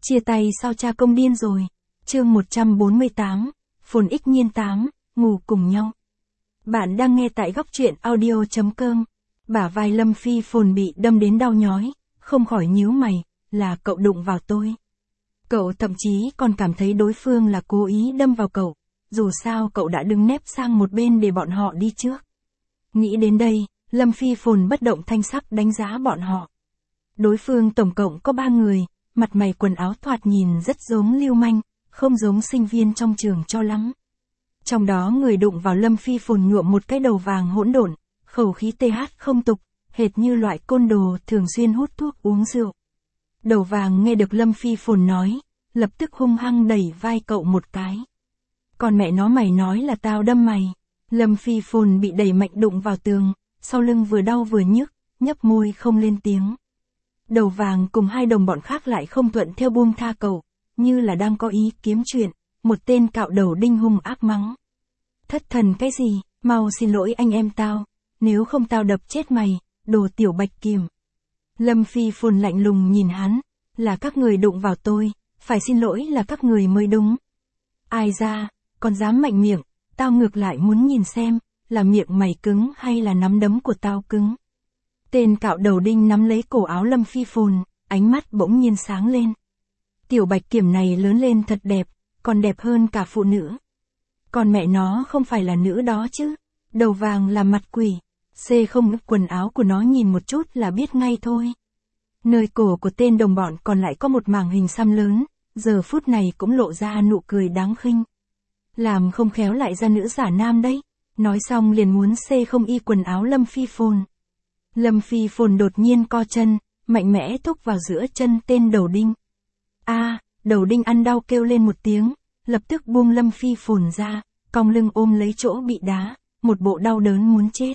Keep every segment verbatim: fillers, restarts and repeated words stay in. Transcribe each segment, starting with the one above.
Chia tay sao cha công điên rồi. Chương một trăm bốn mươi tám, Phồn ích nhiên tám, ngủ cùng nhau. Bạn đang nghe tại góc truyện audio chấm com. Bả vai Lâm Phi Phồn bị đâm đến đau nhói, không khỏi nhíu mày, là cậu đụng vào tôi. Cậu thậm chí còn cảm thấy đối phương là cố ý đâm vào cậu, dù sao cậu đã đứng nép sang một bên để bọn họ đi trước. Nghĩ đến đây, Lâm Phi Phồn bất động thanh sắc đánh giá bọn họ. Đối phương tổng cộng có ba người, mặt mày quần áo thoạt nhìn rất giống lưu manh, không giống sinh viên trong trường cho lắm. Trong đó người đụng vào Lâm Phi Phồn nhuộm một cái đầu vàng hỗn độn, khẩu khí tê hát không tục, hệt như loại côn đồ thường xuyên hút thuốc uống rượu. Đầu vàng nghe được Lâm Phi Phồn nói, lập tức hung hăng đẩy vai cậu một cái. Còn mẹ nó mày nói là tao đâm mày. Lâm Phi Phồn bị đẩy mạnh đụng vào tường, sau lưng vừa đau vừa nhức, nhấp môi không lên tiếng. Đầu vàng cùng hai đồng bọn khác lại không thuận theo buông tha cậu, như là đang có ý kiếm chuyện, một tên cạo đầu đinh hung ác mắng. Thất thần cái gì, mau xin lỗi anh em tao, nếu không tao đập chết mày, đồ tiểu bạch kiểm. Lâm Phi Phồn lạnh lùng nhìn hắn, là các người đụng vào tôi, phải xin lỗi là các người mới đúng. Ai ra, còn dám mạnh miệng, tao ngược lại muốn nhìn xem, là miệng mày cứng hay là nắm đấm của tao cứng. Tên cạo đầu đinh nắm lấy cổ áo Lâm Phi Phồn, ánh mắt bỗng nhiên sáng lên. Tiểu bạch kiểm này lớn lên thật đẹp, còn đẹp hơn cả phụ nữ. Còn mẹ nó không phải là nữ đó chứ, đầu vàng là mặt quỷ, xê không quần áo của nó nhìn một chút là biết ngay thôi. Nơi cổ của tên đồng bọn còn lại có một mảng hình xăm lớn, giờ phút này cũng lộ ra nụ cười đáng khinh. Làm không khéo lại ra nữ giả nam đấy, nói xong liền muốn xê không y quần áo Lâm Phi Phồn. Lâm Phi Phồn đột nhiên co chân, mạnh mẽ thúc vào giữa chân tên đầu đinh. A, à, đầu đinh ăn đau kêu lên một tiếng, lập tức buông Lâm Phi Phồn ra, cong lưng ôm lấy chỗ bị đá, một bộ đau đớn muốn chết.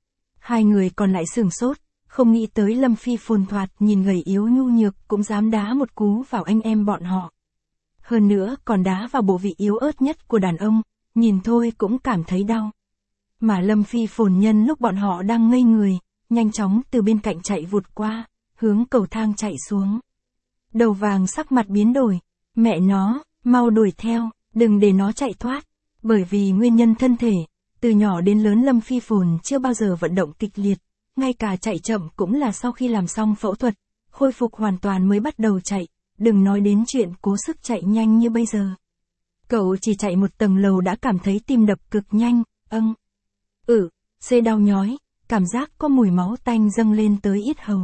Hai người còn lại sửng sốt, không nghĩ tới Lâm Phi Phồn thoạt nhìn gầy yếu nhu nhược cũng dám đá một cú vào anh em bọn họ. Hơn nữa còn đá vào bộ vị yếu ớt nhất của đàn ông, nhìn thôi cũng cảm thấy đau. Mà Lâm Phi Phồn nhân lúc bọn họ đang ngây người, nhanh chóng từ bên cạnh chạy vụt qua, hướng cầu thang chạy xuống. Đầu vàng sắc mặt biến đổi, mẹ nó, mau đuổi theo, đừng để nó chạy thoát. Bởi vì nguyên nhân thân thể, từ nhỏ đến lớn Lâm Phi Phồn chưa bao giờ vận động kịch liệt, ngay cả chạy chậm cũng là sau khi làm xong phẫu thuật, khôi phục hoàn toàn mới bắt đầu chạy, đừng nói đến chuyện cố sức chạy nhanh như bây giờ. Cậu chỉ chạy một tầng lầu đã cảm thấy tim đập cực nhanh, âng. Ừ, xê đau nhói, cảm giác có mùi máu tanh dâng lên tới yết hầu.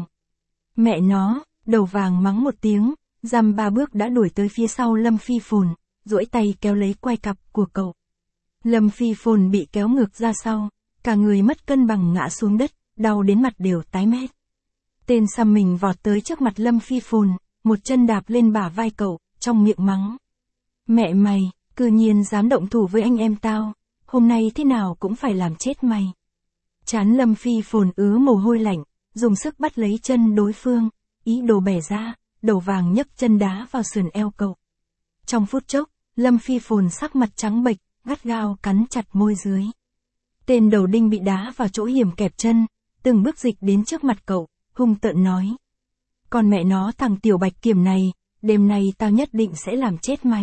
Mẹ nó, đầu vàng mắng một tiếng, dăm ba bước đã đuổi tới phía sau Lâm Phi Phồn, duỗi tay kéo lấy quai cặp của cậu. Lâm Phi Phồn bị kéo ngược ra sau, cả người mất cân bằng ngã xuống đất, đau đến mặt đều tái mét. Tên xăm mình vọt tới trước mặt Lâm Phi Phồn, một chân đạp lên bả vai cậu, trong miệng mắng. Mẹ mày, cư nhiên dám động thủ với anh em tao, hôm nay thế nào cũng phải làm chết mày. Trán Lâm Phi Phồn ứa mồ hôi lạnh, dùng sức bắt lấy chân đối phương, ý đồ bẻ ra, đầu vàng nhấc chân đá vào sườn eo cậu. Trong phút chốc, Lâm Phi Phồn sắc mặt trắng bệch, gắt gao cắn chặt môi dưới. Tên đầu đinh bị đá vào chỗ hiểm kẹp chân, từng bước dịch đến trước mặt cậu, hung tợn nói. Còn mẹ nó thằng tiểu bạch kiểm này, đêm nay tao nhất định sẽ làm chết mày.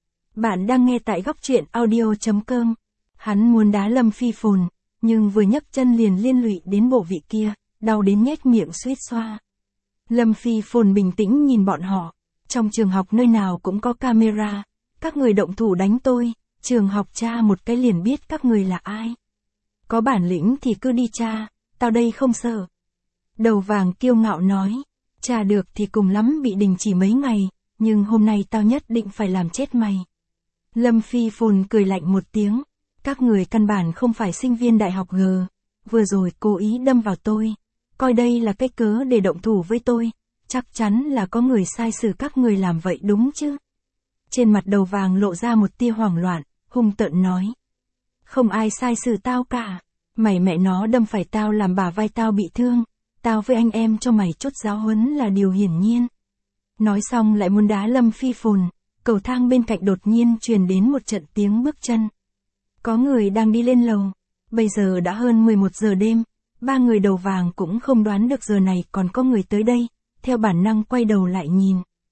Bạn đang nghe tại góc truyện audio chấm com. Hắn muốn đá Lâm Phi Phồn, nhưng vừa nhấc chân liền liên lụy đến bộ vị kia, đau đến nhếch miệng suýt xoa. Lâm Phi Phồn bình tĩnh nhìn bọn họ, trong trường học nơi nào cũng có camera, các người động thủ đánh tôi, trường học tra một cái liền biết các người là ai. Có bản lĩnh thì cứ đi tra, tao đây không sợ. Đầu vàng kiêu ngạo nói, tra được thì cùng lắm bị đình chỉ mấy ngày, nhưng hôm nay tao nhất định phải làm chết mày. Lâm Phi Phồn cười lạnh một tiếng, các người căn bản không phải sinh viên đại học G, vừa rồi cố ý đâm vào tôi, coi đây là cái cớ để động thủ với tôi, chắc chắn là có người sai xử các người làm vậy đúng chứ. Trên mặt đầu vàng lộ ra một tia hoảng loạn, hung tợn nói. Không ai sai xử tao cả, mày mẹ nó đâm phải tao làm bả vai tao bị thương, tao với anh em cho mày chút giáo huấn là điều hiển nhiên. Nói xong lại muốn đá Lâm Phi Phồn, cầu thang bên cạnh đột nhiên truyền đến một trận tiếng bước chân. Có người đang đi lên lầu, bây giờ đã hơn mười một giờ đêm, ba người đầu vàng cũng không đoán được giờ này còn có người tới đây, theo bản năng quay đầu lại nhìn.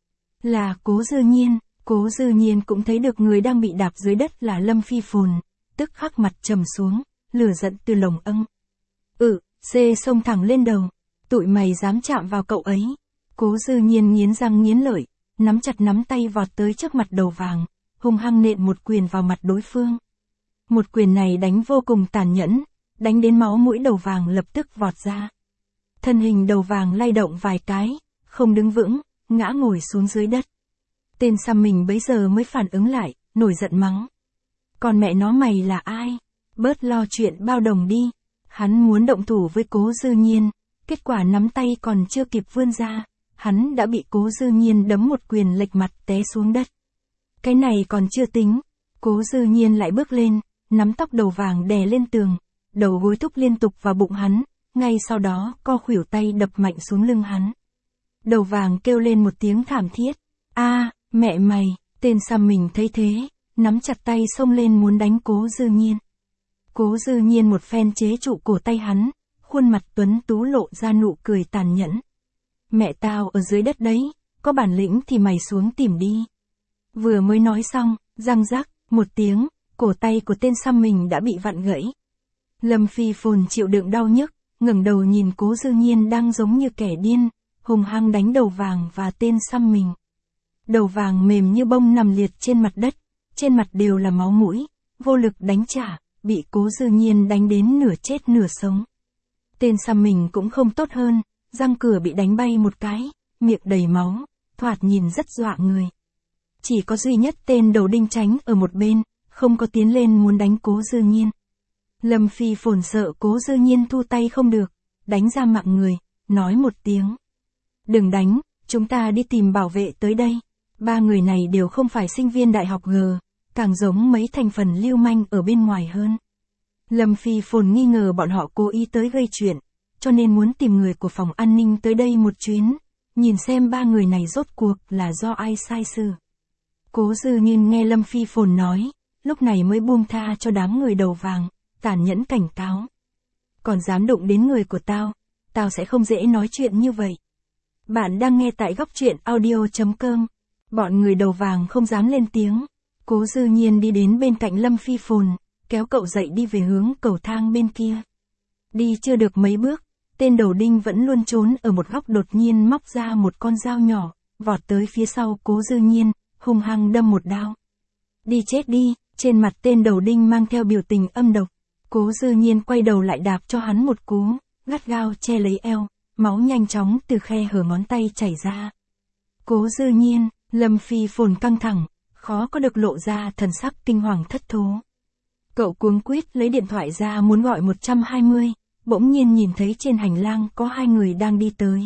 Là Cố Dư Nhiên. Cố Dư Nhiên cũng thấy được người đang bị đạp dưới đất là Lâm Phi Phồn, tức khắc mặt trầm xuống, lửa giận từ lồng âng. Ừ, xê xông thẳng lên đầu. Tụi mày dám chạm vào cậu ấy. Cố Dư Nhiên nghiến răng nghiến lợi, nắm chặt nắm tay vọt tới trước mặt Đầu Vàng, hung hăng nện một quyền vào mặt đối phương. Một quyền này đánh vô cùng tàn nhẫn, đánh đến máu mũi Đầu Vàng lập tức vọt ra. Thân hình Đầu Vàng lay động vài cái, không đứng vững, ngã ngồi xuống dưới đất. Tên xăm mình bấy giờ mới phản ứng lại, nổi giận mắng. Còn mẹ nó mày là ai? Bớt lo chuyện bao đồng đi. Hắn muốn động thủ với Cố Dư Nhiên, kết quả nắm tay còn chưa kịp vươn ra, hắn đã bị Cố Dư Nhiên đấm một quyền lệch mặt té xuống đất. Cái này còn chưa tính, Cố Dư Nhiên lại bước lên, nắm tóc Đầu Vàng đè lên tường, đầu gối thúc liên tục vào bụng hắn, ngay sau đó co khuỷu tay đập mạnh xuống lưng hắn. Đầu Vàng kêu lên một tiếng thảm thiết. A, mẹ mày! Tên xăm mình thấy thế, nắm chặt tay xông lên muốn đánh Cố Dư Nhiên. Cố Dư Nhiên một phen chế trụ cổ tay hắn, khuôn mặt tuấn tú lộ ra nụ cười tàn nhẫn. Mẹ tao ở dưới đất đấy, có bản lĩnh thì mày xuống tìm đi. Vừa mới nói xong, răng rắc, một tiếng, cổ tay của tên xăm mình đã bị vặn gãy. Lâm Phi Phồn chịu đựng đau nhức, ngẩng đầu nhìn Cố Dư Nhiên đang giống như kẻ điên, hùng hăng đánh Đầu Vàng và tên xăm mình. Đầu Vàng mềm như bông nằm liệt trên mặt đất, trên mặt đều là máu mũi, vô lực đánh trả, bị Cố Dư Nhiên đánh đến nửa chết nửa sống. Tên xăm mình cũng không tốt hơn, răng cửa bị đánh bay một cái, miệng đầy máu, thoạt nhìn rất dọa người. Chỉ có duy nhất tên Đầu Đinh tránh ở một bên, không có tiến lên muốn đánh Cố Dư Nhiên. Lâm Phi Phồn sợ Cố Dư Nhiên thu tay không được, đánh ra mạng người, nói một tiếng. Đừng đánh, chúng ta đi tìm bảo vệ tới đây. Ba người này đều không phải sinh viên đại học G, càng giống mấy thành phần lưu manh ở bên ngoài hơn. Lâm Phi Phồn nghi ngờ bọn họ cố ý tới gây chuyện, cho nên muốn tìm người của phòng an ninh tới đây một chuyến, nhìn xem ba người này rốt cuộc là do ai sai sự. Cố Dư Nhiên nghe Lâm Phi Phồn nói, lúc này mới buông tha cho đám người Đầu Vàng, tàn nhẫn cảnh cáo. Còn dám đụng đến người của tao, tao sẽ không dễ nói chuyện như vậy. Bạn đang nghe tại góc truyện audio chấm com. Bọn người Đầu Vàng không dám lên tiếng. Cố Dư Nhiên đi đến bên cạnh Lâm Phi Phồn, kéo cậu dậy đi về hướng cầu thang bên kia. Đi chưa được mấy bước, tên Đầu Đinh vẫn luôn trốn ở một góc đột nhiên móc ra một con dao nhỏ, vọt tới phía sau Cố Dư Nhiên, hung hăng đâm một đao. Đi chết đi, trên mặt tên Đầu Đinh mang theo biểu tình âm độc. Cố Dư Nhiên quay đầu lại đạp cho hắn một cú, gắt gao che lấy eo, máu nhanh chóng từ khe hở ngón tay chảy ra. Cố Dư Nhiên, Lâm Phi Phồn căng thẳng, khó có được lộ ra thần sắc kinh hoàng thất thố. Cậu cuống quýt lấy điện thoại ra muốn gọi một trăm hai mươi, bỗng nhiên nhìn thấy trên hành lang có hai người đang đi tới.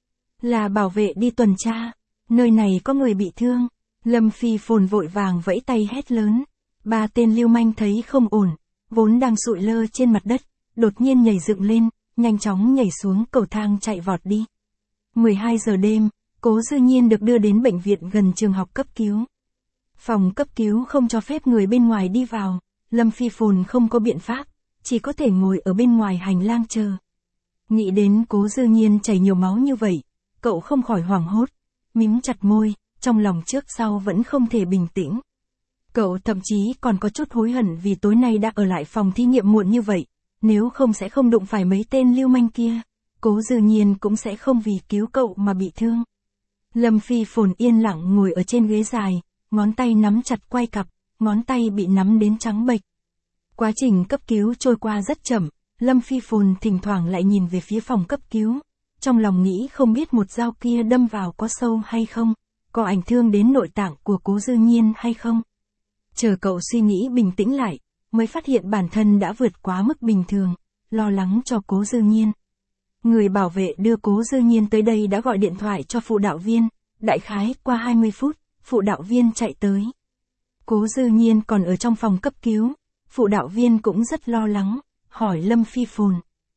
Là bảo vệ đi tuần tra, nơi này có người bị thương. Lâm Phi Phồn vội vàng vẫy tay hét lớn. Ba tên lưu manh thấy không ổn, vốn đang sụi lơ trên mặt đất, đột nhiên nhảy dựng lên, nhanh chóng nhảy xuống cầu thang chạy vọt đi. mười hai giờ đêm, Cố Dư Nhiên được đưa đến bệnh viện gần trường học cấp cứu. Phòng cấp cứu không cho phép người bên ngoài đi vào, Lâm Phi Phồn không có biện pháp, chỉ có thể ngồi ở bên ngoài hành lang chờ. Nghĩ đến Cố Dư Nhiên chảy nhiều máu như vậy, cậu không khỏi hoảng hốt, mím chặt môi, trong lòng trước sau vẫn không thể bình tĩnh. Cậu thậm chí còn có chút hối hận vì tối nay đã ở lại phòng thí nghiệm muộn như vậy, nếu không sẽ không đụng phải mấy tên lưu manh kia, Cố Dư Nhiên cũng sẽ không vì cứu cậu mà bị thương. Lâm Phi Phồn yên lặng ngồi ở trên ghế dài, ngón tay nắm chặt quai cặp, ngón tay bị nắm đến trắng bệch. Quá trình cấp cứu trôi qua rất chậm, Lâm Phi Phồn thỉnh thoảng lại nhìn về phía phòng cấp cứu, trong lòng nghĩ không biết một dao kia đâm vào có sâu hay không, có ảnh thương đến nội tạng của Cố Dư Nhiên hay không. Chờ cậu suy nghĩ bình tĩnh lại, mới phát hiện bản thân đã vượt quá mức bình thường, lo lắng cho Cố Dư Nhiên. Người bảo vệ đưa Cố Dư Nhiên tới đây đã gọi điện thoại cho phụ đạo viên, đại khái qua hai mươi phút, phụ đạo viên chạy tới. Cố Dư Nhiên còn ở trong phòng cấp cứu, phụ đạo viên cũng rất lo lắng, hỏi Lâm Phi Phồn.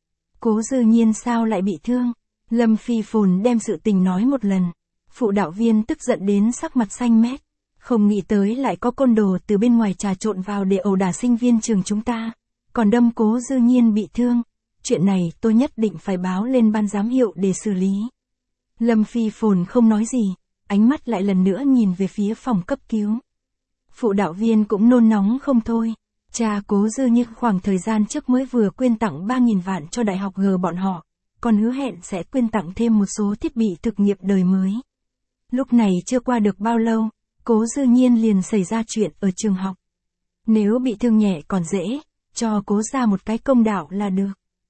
Cố Dư Nhiên sao lại bị thương? Lâm Phi Phồn đem sự tình nói một lần, phụ đạo viên tức giận đến sắc mặt xanh mét, không nghĩ tới lại có côn đồ từ bên ngoài trà trộn vào để ẩu đả sinh viên trường chúng ta, còn đâm Cố Dư Nhiên bị thương. Chuyện này tôi nhất định phải báo lên ban giám hiệu để xử lý. Lâm Phi Phồn không nói gì, ánh mắt lại lần nữa nhìn về phía phòng cấp cứu. Phụ đạo viên cũng nôn nóng không thôi. Cha Cố Dư Như khoảng thời gian trước mới vừa quyên tặng ba nghìn vạn cho đại học G bọn họ, còn hứa hẹn sẽ quyên tặng thêm một số thiết bị thực nghiệm đời mới. Lúc này chưa qua được bao lâu, Cố Dư Nhiên liền xảy ra chuyện ở trường học. Nếu bị thương nhẹ còn dễ, cho Cố gia một cái công đạo là được.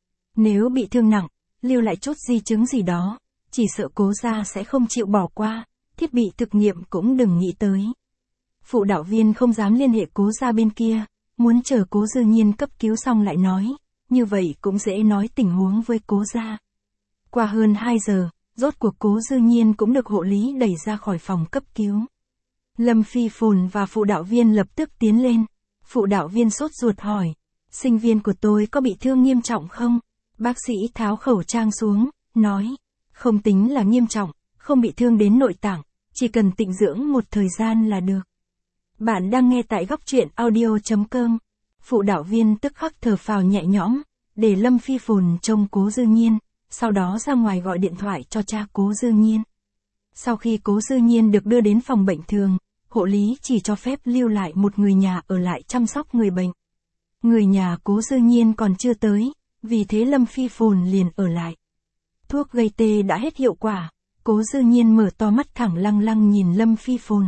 Nếu bị thương nặng, lưu lại chút di chứng gì đó, chỉ sợ Cố gia sẽ không chịu bỏ qua, thiết bị thực nghiệm cũng đừng nghĩ tới. Phụ đạo viên không dám liên hệ Cố gia bên kia, muốn chờ Cố Dư Nhiên cấp cứu xong lại nói, như vậy cũng dễ nói tình huống với Cố gia. Qua hơn hai giờ, rốt cuộc Cố Dư Nhiên cũng được hộ lý đẩy ra khỏi phòng cấp cứu. Lâm Phi Phồn và phụ đạo viên lập tức tiến lên. Phụ đạo viên sốt ruột hỏi, sinh viên của tôi có bị thương nghiêm trọng không? Bác sĩ tháo khẩu trang xuống, nói, không tính là nghiêm trọng, không bị thương đến nội tạng, chỉ cần tịnh dưỡng một thời gian là được. Bạn đang nghe tại góc truyện audio chấm com. Phụ đạo viên tức khắc thở phào nhẹ nhõm, để Lâm Phi Phồn trông Cố Dư Nhiên, sau đó ra ngoài gọi điện thoại cho cha Cố Dư Nhiên. Sau khi Cố Dư Nhiên được đưa đến phòng bệnh thường, hộ lý chỉ cho phép lưu lại một người nhà ở lại chăm sóc người bệnh. Người nhà Cố Dư Nhiên còn chưa tới, vì thế Lâm Phi Phồn liền ở lại. Thuốc gây tê đã hết hiệu quả, Cố Dư Nhiên mở to mắt thẳng lăng lăng nhìn Lâm Phi Phồn.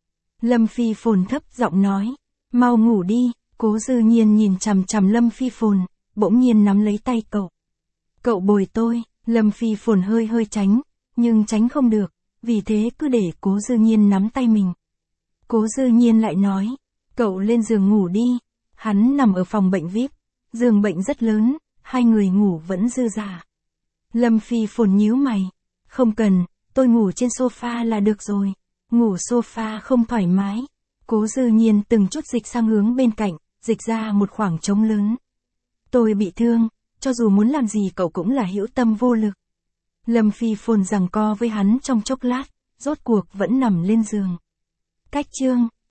Lâm Phi Phồn thấp giọng nói, mau ngủ đi. Cố Dư Nhiên nhìn chằm chằm Lâm Phi Phồn, bỗng nhiên nắm lấy tay cậu. Cậu bồi tôi. Lâm Phi Phồn hơi hơi tránh, nhưng tránh không được, vì thế cứ để Cố Dư Nhiên nắm tay mình. Cố Dư Nhiên lại nói, cậu lên giường ngủ đi. Hắn nằm ở phòng bệnh vi ai pi, giường bệnh rất lớn, hai người ngủ vẫn dư dả. Lâm Phi Phồn nhíu mày, không cần, tôi ngủ trên sofa là được rồi. Ngủ sofa không thoải mái. Cố Dư Nhiên từng chút dịch sang hướng bên cạnh, dịch ra một khoảng trống lớn. Tôi bị thương, cho dù muốn làm gì cậu cũng là hữu tâm vô lực. Lâm Phi Phồn giằng co với hắn trong chốc lát, rốt cuộc vẫn nằm lên giường. Cách chương